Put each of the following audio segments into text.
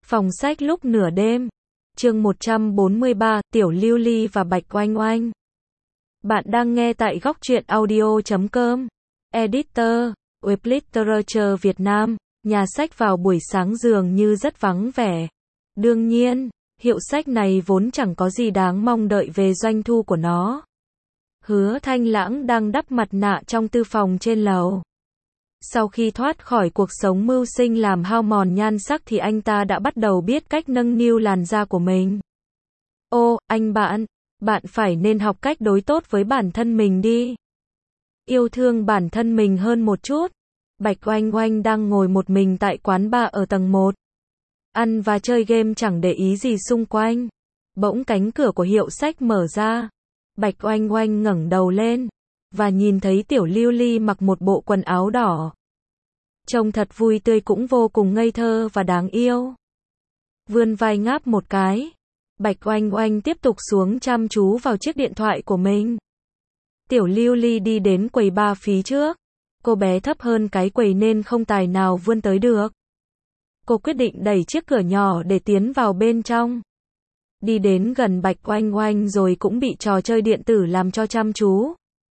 Phòng sách lúc nửa đêm. Chương 143, Tiểu Lưu Ly và Bạch Oanh Oanh. Bạn đang nghe tại góc truyện audio.com. Editor, Web Literature Việt Nam. Nhà sách vào buổi sáng dường như rất vắng vẻ. Đương nhiên, hiệu sách này vốn chẳng có gì đáng mong đợi về doanh thu của nó. Hứa Thanh Lãng đang đắp mặt nạ trong tư phòng trên lầu. Sau khi thoát khỏi cuộc sống mưu sinh làm hao mòn nhan sắc thì anh ta đã bắt đầu biết cách nâng niu làn da của mình. Ô, anh bạn phải nên học cách đối tốt với bản thân mình đi. Yêu thương bản thân mình hơn một chút. Bạch Oanh Oanh đang ngồi một mình tại quán bar ở tầng 1. Ăn và chơi game chẳng để ý gì xung quanh. Bỗng cánh cửa của hiệu sách mở ra. Bạch Oanh Oanh ngẩng đầu lên và nhìn thấy Tiểu Lưu Ly mặc một bộ quần áo đỏ. Trông thật vui tươi cũng vô cùng ngây thơ và đáng yêu. Vươn vai ngáp một cái. Bạch Oanh Oanh tiếp tục xuống chăm chú vào chiếc điện thoại của mình. Tiểu Lưu Ly đi đến quầy bar phía trước. Cô bé thấp hơn cái quầy nên không tài nào vươn tới được. Cô quyết định đẩy chiếc cửa nhỏ để tiến vào bên trong. Đi đến gần Bạch Oanh Oanh rồi cũng bị trò chơi điện tử làm cho chăm chú.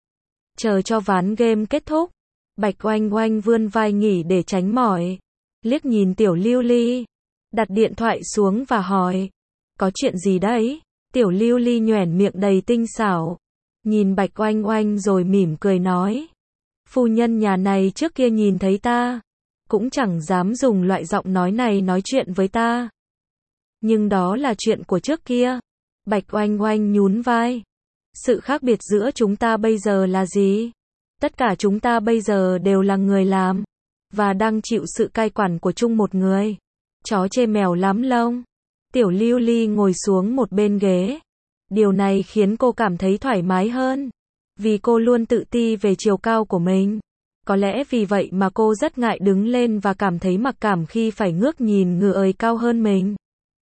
Chờ cho ván game kết thúc, Bạch Oanh Oanh vươn vai nghỉ để tránh mỏi. Liếc nhìn Tiểu Lưu Ly, đặt điện thoại xuống và hỏi, có chuyện gì đấy? Tiểu Lưu Ly nhoẻn miệng đầy tinh xảo, nhìn Bạch Oanh Oanh rồi mỉm cười nói, phu nhân nhà này trước kia nhìn thấy ta, cũng chẳng dám dùng loại giọng nói này nói chuyện với ta. Nhưng đó là chuyện của trước kia. Bạch Oanh Oanh nhún vai. Sự khác biệt giữa chúng ta bây giờ là gì? Tất cả chúng ta bây giờ đều là người làm, và đang chịu sự cai quản của chung một người. Chó chê mèo lắm lông. Tiểu Lưu Ly ngồi xuống một bên ghế. Điều này khiến cô cảm thấy thoải mái hơn, vì cô luôn tự ti về chiều cao của mình. Có lẽ vì vậy mà cô rất ngại đứng lên và cảm thấy mặc cảm khi phải ngước nhìn người cao hơn mình.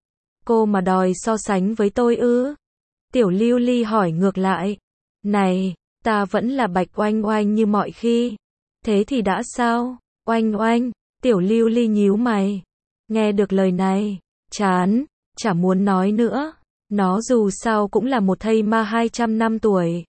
Cô mà đòi so sánh với tôi ư? Tiểu Lưu Ly hỏi ngược lại. Này, ta vẫn là Bạch Oanh Oanh như mọi khi. Thế thì đã sao? Oanh Oanh, Tiểu Lưu Ly nhíu mày. Nghe được lời này, chán, chả muốn nói nữa. Nó dù sao cũng là một thây ma 200 năm tuổi.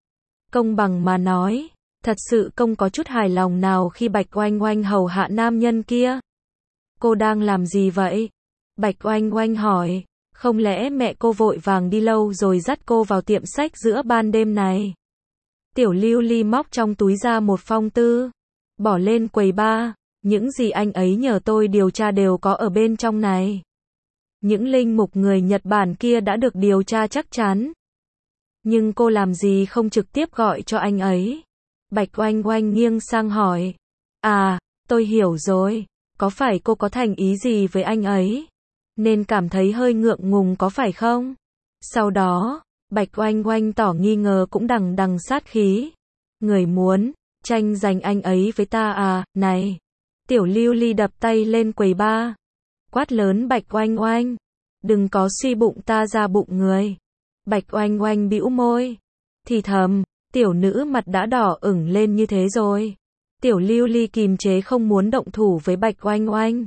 Công bằng mà nói, thật sự không có chút hài lòng nào khi Bạch Oanh Oanh hầu hạ nam nhân kia. Cô đang làm gì vậy? Bạch Oanh Oanh hỏi. Không lẽ mẹ cô vội vàng đi lâu rồi dắt cô vào tiệm sách giữa ban đêm này? Tiểu Lưu Ly móc trong túi ra một phong thư, bỏ lên quầy bar. Những gì anh ấy nhờ tôi điều tra đều có ở bên trong này. Những linh mục người Nhật Bản kia đã được điều tra chắc chắn. Nhưng cô làm gì không trực tiếp gọi cho anh ấy? Bạch Oanh Oanh nghiêng sang hỏi. À, tôi hiểu rồi. Có phải cô có thành ý gì với anh ấy, nên cảm thấy hơi ngượng ngùng có phải không? Sau đó, Bạch Oanh Oanh tỏ nghi ngờ cũng đằng đằng sát khí. Người muốn tranh giành anh ấy với ta à? Này! Tiểu Lưu Ly đập tay lên quầy bar, quát lớn Bạch Oanh Oanh. Đừng có suy bụng ta ra bụng người. Bạch Oanh Oanh bĩu môi, thì thầm, tiểu nữ mặt đã đỏ ửng lên như thế rồi. Tiểu Lưu Ly kìm chế không muốn động thủ với Bạch Oanh Oanh.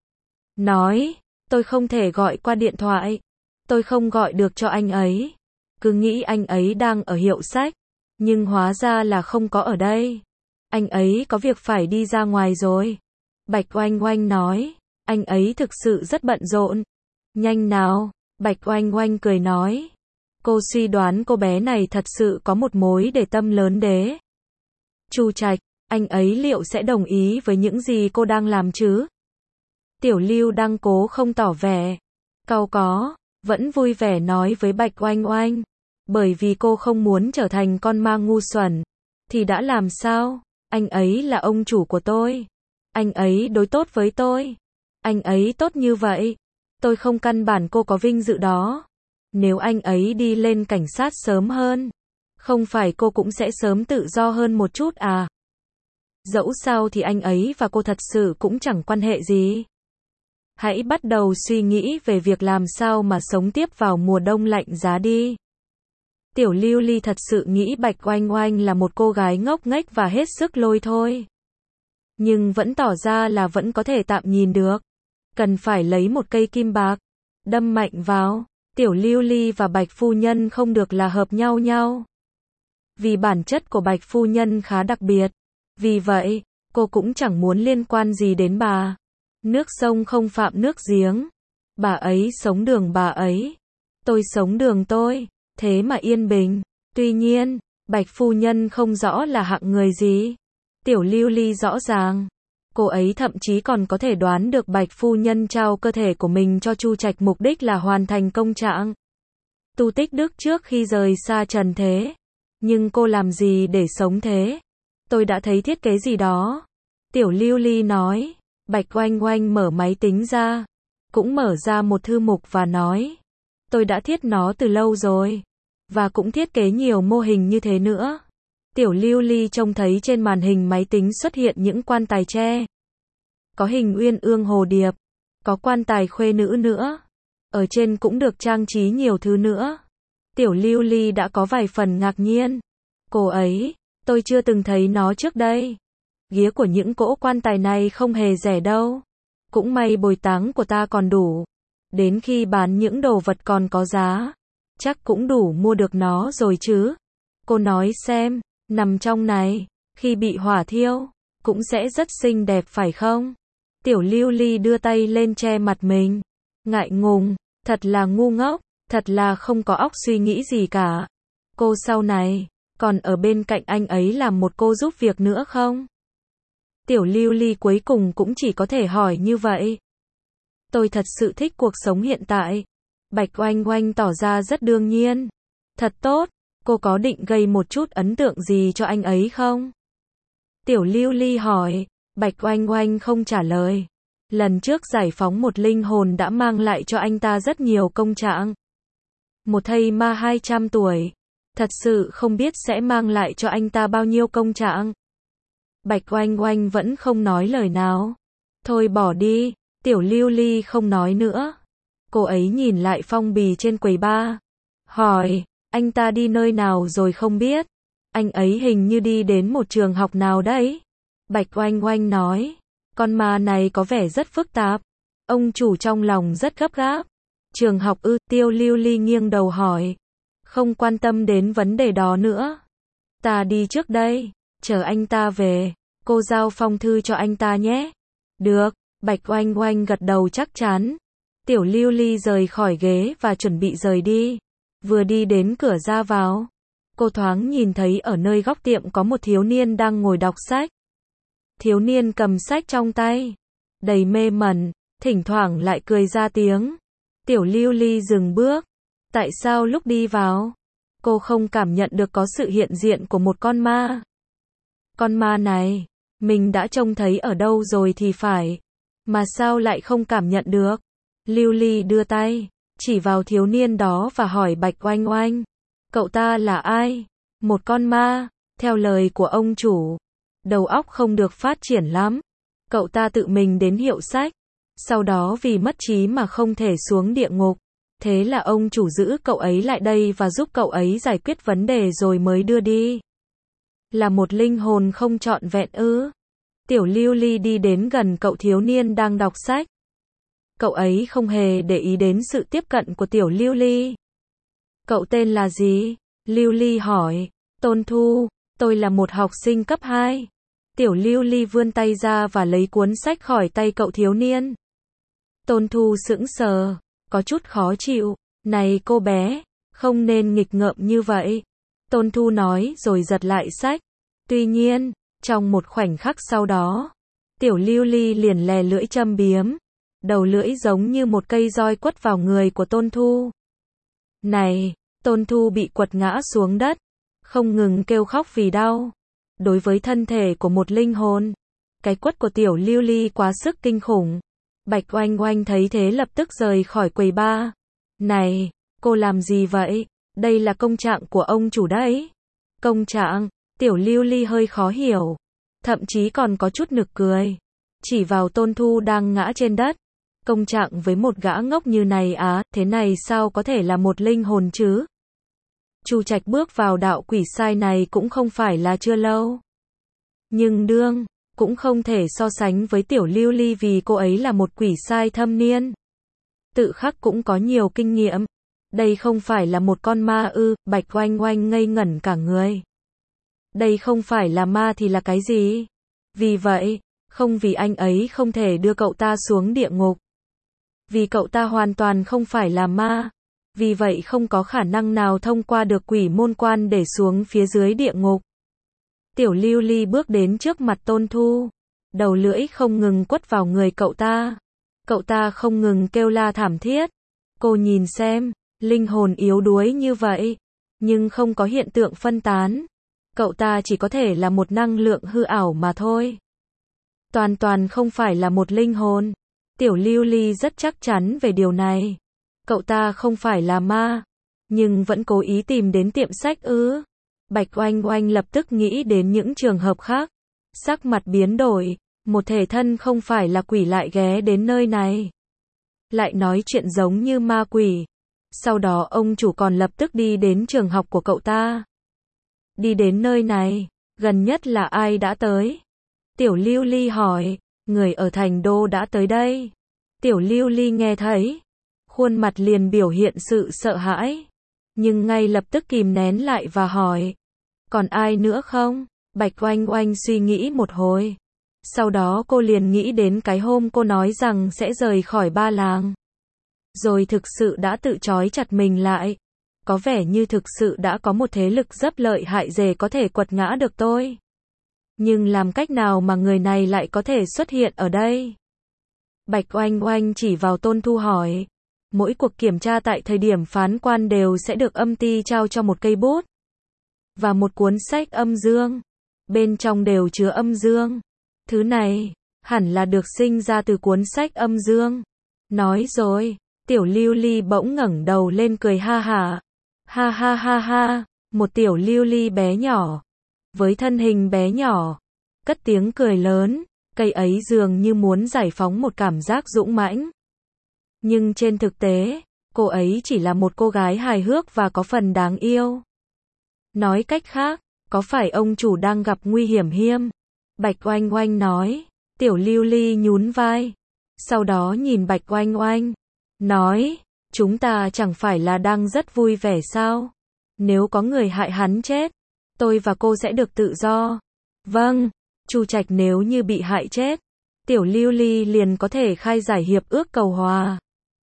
Nói, tôi không thể gọi qua điện thoại. Tôi không gọi được cho anh ấy. Cứ nghĩ anh ấy đang ở hiệu sách, nhưng hóa ra là không có ở đây. Anh ấy có việc phải đi ra ngoài rồi. Bạch Oanh Oanh nói, anh ấy thực sự rất bận rộn. Nhanh nào, Bạch Oanh Oanh cười nói. Cô suy đoán cô bé này thật sự có một mối để tâm lớn đế. Chu Trạch, anh ấy liệu sẽ đồng ý với những gì cô đang làm chứ? Tiểu Lưu đang cố không tỏ vẻ cau có, vẫn vui vẻ nói với Bạch Oanh Oanh. Bởi vì cô không muốn trở thành con ma ngu xuẩn. Thì đã làm sao? Anh ấy là ông chủ của tôi. Anh ấy đối tốt với tôi. Anh ấy tốt như vậy. Tôi không căn bản cô có vinh dự đó. Nếu anh ấy đi lên cảnh sát sớm hơn, không phải cô cũng sẽ sớm tự do hơn một chút à? Dẫu sao thì anh ấy và cô thật sự cũng chẳng quan hệ gì. Hãy bắt đầu suy nghĩ về việc làm sao mà sống tiếp vào mùa đông lạnh giá đi. Tiểu Lưu Ly thật sự nghĩ Bạch Oanh Oanh là một cô gái ngốc nghếch và hết sức lôi thôi. Nhưng vẫn tỏ ra là vẫn có thể tạm nhìn được. cần phải lấy một cây kim bạc, đâm mạnh vào. Tiểu Lưu Ly và Bạch phu nhân không được là hợp nhau. Vì bản chất của Bạch phu nhân khá đặc biệt. Vì vậy, cô cũng chẳng muốn liên quan gì đến bà. Nước sông không phạm nước giếng. Bà ấy sống đường bà ấy. Tôi sống đường tôi. Thế mà yên bình. Tuy nhiên, Bạch phu nhân không rõ là hạng người gì. Tiểu Lưu Ly rõ ràng. Cô ấy thậm chí còn có thể đoán được Bạch phu nhân trao cơ thể của mình cho Chu Trạch mục đích là hoàn thành công trạng tu tích đức trước khi rời xa trần thế. Nhưng cô làm gì để sống thế? Tôi đã thấy thiết kế gì đó. Tiểu Lưu Ly nói. Bạch Oanh Oanh mở máy tính ra. Cũng mở ra một thư mục và nói. Tôi đã thiết nó từ lâu rồi. Và cũng thiết kế nhiều mô hình như thế nữa. Tiểu Lưu Ly trông thấy trên màn hình máy tính xuất hiện những quan tài tre. Có hình uyên ương hồ điệp. Có quan tài khuê nữ nữa. Ở trên cũng được trang trí nhiều thứ nữa. Tiểu Lưu Ly đã có vài phần ngạc nhiên. Cô ấy, tôi chưa từng thấy nó trước đây. Ghía của những cỗ quan tài này không hề rẻ đâu. Cũng may bồi táng của ta còn đủ. Đến khi bán những đồ vật còn có giá, chắc cũng đủ mua được nó rồi chứ. Cô nói xem, nằm trong này, khi bị hỏa thiêu, cũng sẽ rất xinh đẹp phải không? Tiểu Lưu Ly đưa tay lên che mặt mình. Ngại ngùng, thật là ngu ngốc, thật là không có óc suy nghĩ gì cả. Cô sau này, còn ở bên cạnh anh ấy làm một cô giúp việc nữa không? Tiểu Lưu Ly cuối cùng cũng chỉ có thể hỏi như vậy. Tôi thật sự thích cuộc sống hiện tại. Bạch Oanh Oanh tỏ ra rất đương nhiên. Thật tốt, cô có định gây một chút ấn tượng gì cho anh ấy không? Tiểu Lưu Ly hỏi. Bạch Oanh Oanh không trả lời. Lần trước giải phóng một linh hồn đã mang lại cho anh ta rất nhiều công trạng. Một thây ma 200 tuổi. Thật sự không biết sẽ mang lại cho anh ta bao nhiêu công trạng. Bạch Oanh Oanh vẫn không nói lời nào. Thôi bỏ đi. Tiểu Lưu Ly không nói nữa. Cô ấy nhìn lại phong bì trên quầy bar. Hỏi, anh ta đi nơi nào rồi không biết? Anh ấy hình như đi đến một trường học nào đấy. Bạch Oanh Oanh nói, con ma này có vẻ rất phức tạp. Ông chủ trong lòng rất gấp gáp. Trường học ư? Tiểu Lưu Ly nghiêng đầu hỏi. Không quan tâm đến vấn đề đó nữa. Ta đi trước đây, chờ anh ta về, cô giao phong thư cho anh ta nhé. Được, Bạch Oanh Oanh gật đầu chắc chắn. Tiểu Lưu Ly rời khỏi ghế và chuẩn bị rời đi. Vừa đi đến cửa ra vào, cô thoáng nhìn thấy ở nơi góc tiệm có một thiếu niên đang ngồi đọc sách. Thiếu niên cầm sách trong tay, đầy mê mẩn, thỉnh thoảng lại cười ra tiếng. Tiểu Lưu Ly dừng bước. Tại sao lúc đi vào, cô không cảm nhận được có sự hiện diện của một con ma? Con ma này, mình đã trông thấy ở đâu rồi thì phải, mà sao lại không cảm nhận được? Lưu Ly đưa tay, chỉ vào thiếu niên đó và hỏi Bạch Oanh Oanh. Cậu ta là ai? Một con ma, theo lời của ông chủ. Đầu óc không được phát triển lắm. Cậu ta tự mình đến hiệu sách. Sau đó vì mất trí mà không thể xuống địa ngục. Thế là ông chủ giữ cậu ấy lại đây và giúp cậu ấy giải quyết vấn đề rồi mới đưa đi. Là một linh hồn không trọn vẹn ư? Tiểu Lưu Ly đi đến gần cậu thiếu niên đang đọc sách. Cậu ấy không hề để ý đến sự tiếp cận của Tiểu Lưu Ly. Cậu tên là gì? Lưu Ly hỏi. Tôn Thu, tôi là một học sinh cấp 2. Tiểu Lưu Ly vươn tay ra và lấy cuốn sách khỏi tay cậu thiếu niên. Tôn Thu sững sờ, có chút khó chịu. Này cô bé, không nên nghịch ngợm như vậy. Tôn Thu nói rồi giật lại sách. Tuy nhiên, trong một khoảnh khắc sau đó, Tiểu Lưu Ly liền lè lưỡi châm biếm. Đầu lưỡi giống như một cây roi quất vào người của Tôn Thu. Này, Tôn Thu bị quật ngã xuống đất, không ngừng kêu khóc vì đau. Đối với thân thể của một linh hồn, cái quất của Tiểu Lưu Ly quá sức kinh khủng. Bạch Oanh Oanh thấy thế lập tức rời khỏi quầy bar. Này, cô làm gì vậy? Đây là công trạng của ông chủ đấy. Công trạng? Tiểu Lưu Ly hơi khó hiểu, thậm chí còn có chút nực cười. Chỉ vào Tôn Thu đang ngã trên đất. Công trạng với một gã ngốc như này á, thế này sao có thể là một linh hồn chứ? Chu Trạch bước vào đạo quỷ sai này cũng không phải là chưa lâu. Nhưng cũng không thể so sánh với Tiểu Lưu Ly vì cô ấy là một quỷ sai thâm niên. Tự khắc cũng có nhiều kinh nghiệm. Đây không phải là một con ma ư? Bạch Oanh Oanh ngây ngẩn cả người. Đây không phải là ma thì là cái gì? Vì vậy, không vì anh ấy không thể đưa cậu ta xuống địa ngục. Vì cậu ta hoàn toàn không phải là ma. Vì vậy không có khả năng nào thông qua được quỷ môn quan để xuống phía dưới địa ngục. Tiểu Lưu Ly bước đến trước mặt Tôn Thu. Đầu lưỡi không ngừng quất vào người cậu ta. Cậu ta không ngừng kêu la thảm thiết. Cô nhìn xem, linh hồn yếu đuối như vậy, nhưng không có hiện tượng phân tán. Cậu ta chỉ có thể là một năng lượng hư ảo mà thôi. Toàn toàn không phải là một linh hồn. Tiểu Lưu Ly rất chắc chắn về điều này. Cậu ta không phải là ma, nhưng vẫn cố ý tìm đến tiệm sách ư? Bạch Oanh Oanh lập tức nghĩ đến những trường hợp khác. Sắc mặt biến đổi, một thể thân không phải là quỷ lại ghé đến nơi này. Lại nói chuyện giống như ma quỷ. Sau đó ông chủ còn lập tức đi đến trường học của cậu ta. Đi đến nơi này, gần nhất là ai đã tới? Tiểu Lưu Ly hỏi, người ở thành đô đã tới đây. Tiểu Lưu Ly nghe thấy, khuôn mặt liền biểu hiện sự sợ hãi, nhưng ngay lập tức kìm nén lại và hỏi, còn ai nữa không? Bạch Oanh Oanh suy nghĩ một hồi. Sau đó cô liền nghĩ đến cái hôm cô nói rằng sẽ rời khỏi Ba Làng. Rồi thực sự đã tự trói chặt mình lại. Có vẻ như thực sự đã có một thế lực rất lợi hại dề có thể quật ngã được tôi. Nhưng làm cách nào mà người này lại có thể xuất hiện ở đây? Bạch Oanh Oanh chỉ vào Tôn Thu hỏi. Mỗi cuộc kiểm tra tại thời điểm phán quan đều sẽ được âm ty trao cho một cây bút và một cuốn sách âm dương. Bên trong đều chứa âm dương. Thứ này, hẳn là được sinh ra từ cuốn sách âm dương. Nói rồi, Tiểu Lưu Ly bỗng ngẩng đầu lên cười ha hả. Ha ha ha ha, một Tiểu Lưu Ly bé nhỏ, với thân hình bé nhỏ, cất tiếng cười lớn, cây ấy dường như muốn giải phóng một cảm giác dũng mãnh. Nhưng trên thực tế, cô ấy chỉ là một cô gái hài hước và có phần đáng yêu. Nói cách khác, có phải ông chủ đang gặp nguy hiểm hiểm? Bạch Oanh Oanh nói. Tiểu Lưu Ly nhún vai. Sau đó nhìn Bạch Oanh Oanh, nói, chúng ta chẳng phải là đang rất vui vẻ sao? Nếu có người hại hắn chết, tôi và cô sẽ được tự do. Vâng, Chu Trạch nếu như bị hại chết, Tiểu Lưu Ly liền có thể khai giải hiệp ước cầu hòa,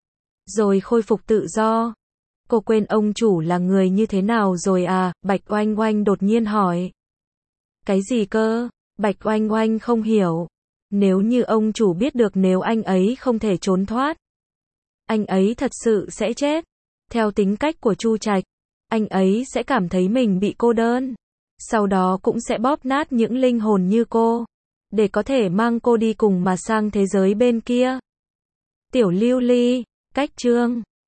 rồi khôi phục tự do. Cô quên ông chủ là người như thế nào rồi à? Bạch Oanh Oanh đột nhiên hỏi. Cái gì cơ? Bạch Oanh Oanh không hiểu. Nếu như ông chủ biết được nếu anh ấy không thể trốn thoát, anh ấy thật sự sẽ chết. Theo tính cách của Chu Trạch, anh ấy sẽ cảm thấy mình bị cô đơn. Sau đó cũng sẽ bóp nát những linh hồn như cô, để có thể mang cô đi cùng mà sang thế giới bên kia. Tiểu Lưu Ly, cách chương